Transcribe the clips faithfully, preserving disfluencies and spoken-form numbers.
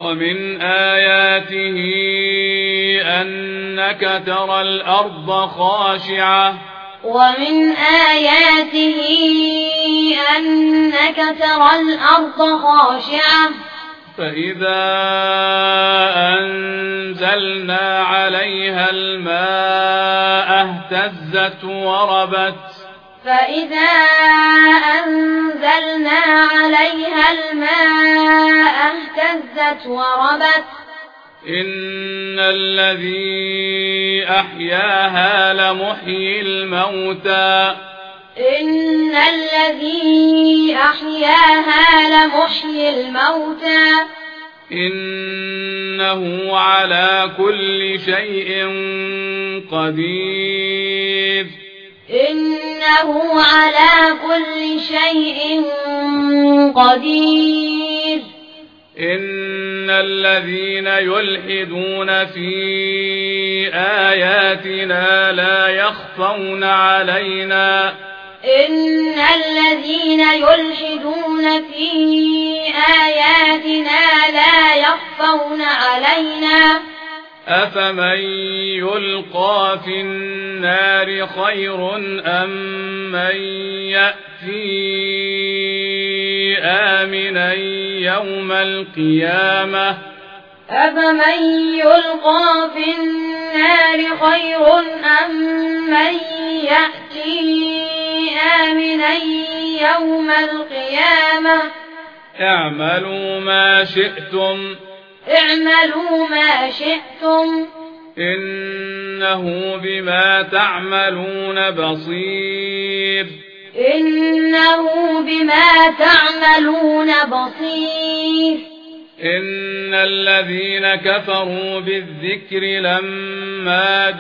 ومن آياته أنك ترى الأرض خاشعة ومن آياته أنك ترى الأرض خاشعة فإذا أنزلنا عليها الماء اهتزت وربت فإذا أنزلنا عليها الماء اهتزت وربت إن الذي أحياها لمحيي الموتى إن الذي أحياها لمحيي الموتى إنه على كل شيء قدير إنه على كل شيء قدير إن الذين يلحدون في آياتنا لا يخفون علينا إن الذين يلحدون في آياتنا لا يخفون علينا أفمن يلقى في النار خير أم من يأتي آمنا يوم القيامة أفمن يلقى في النار خير أم من يأتي آمنا يوم القيامة اعملوا ما شئتم اعملوا ما شئتم إنه بما تعملون بصير إنه بما تعملون بصير إن الذين كفروا بالذكر لما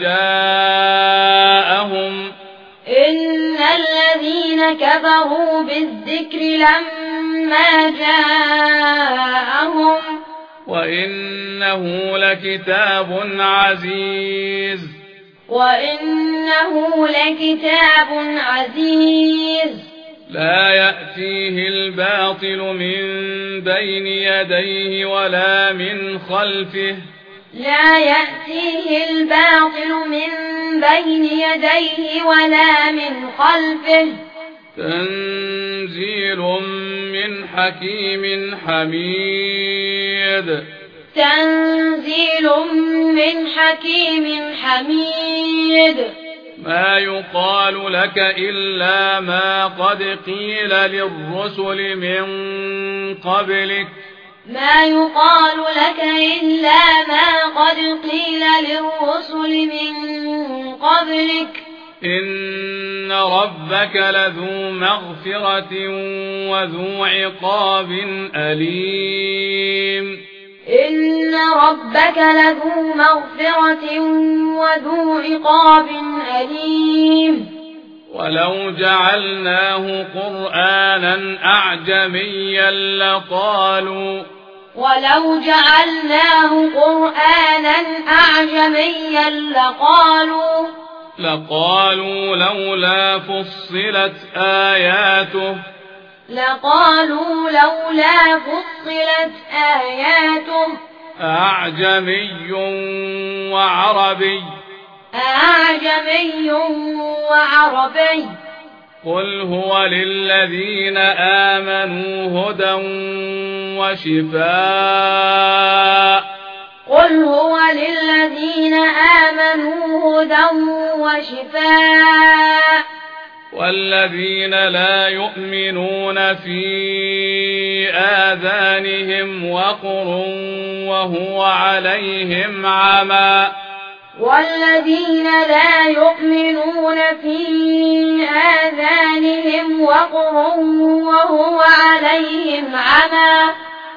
جاءهم إن الذين كفروا بالذكر لما جاءهم وإنه لكتاب عزيز وإنه لكتاب عزيز لا يأتيه الباطل من بين يديه ولا من خلفه لا يأتيه الباطل من بين يديه ولا من خلفه تنزيل من حكيم حميد تنزيل من حكيم حميد ما يقال لك إلا ما قد قيل للرسل من قبلك ما يقال لك إلا ما قد قيل للرسل من قبلك إن ربك لذو مغفرة وذو عقاب أليم إن ربك لذو مغفرة وذو عقاب أليم ولو جعلناه قرآنا أعجميا لقالوا ولو جعلناه قرآنا أعجميا لقالوا لقالوا لولا فصلت آياته لقالوا لولا فصلت آياته أعجمي وعربي أعجمي وعربي قل هو للذين آمنوا هدى وشفاء قل هو للذين آمنوا هدى وشفاء والذين لا يؤمنون في آذانهم وقر وهو عليهم عمى والذين لا يؤمنون في آذانهم وقر وهو عليهم عمى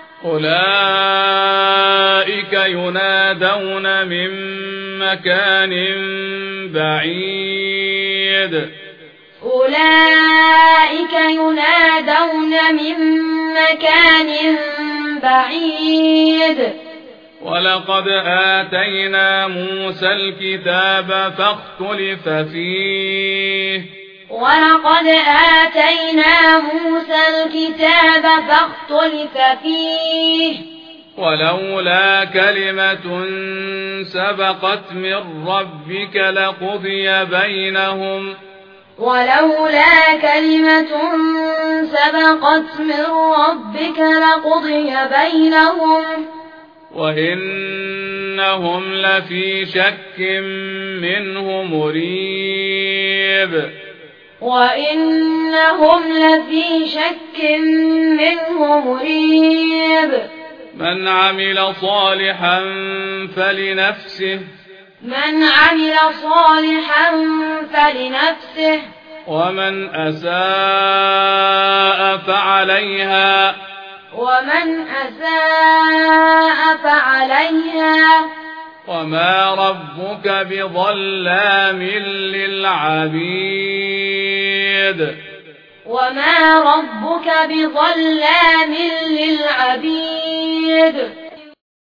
أولئك ينادون من مكان بعيد أولئك ينادون من مكان بعيد ولقد آتينا موسى الكتاب فاختلف فيه ولقد آتينا موسى الكتاب فاختلف فيه ولولا كلمة سبقت من ربك لقضي بينهم ولولا كلمة سبقت من ربك لقضي بينهم وإنهم لفي شك منه مريب وإنهم لفي شك منه مريب من عمل صالحا فلنفسه من عمل صالحا فلنفسه ومن أساء فعليها ومن أساء فعليها وما ربك بظلام للعبيد وما ربك بظلام للعبيد